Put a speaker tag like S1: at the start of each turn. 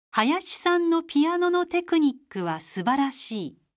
S1: 林さんのピアノのテクニックは素晴らしい。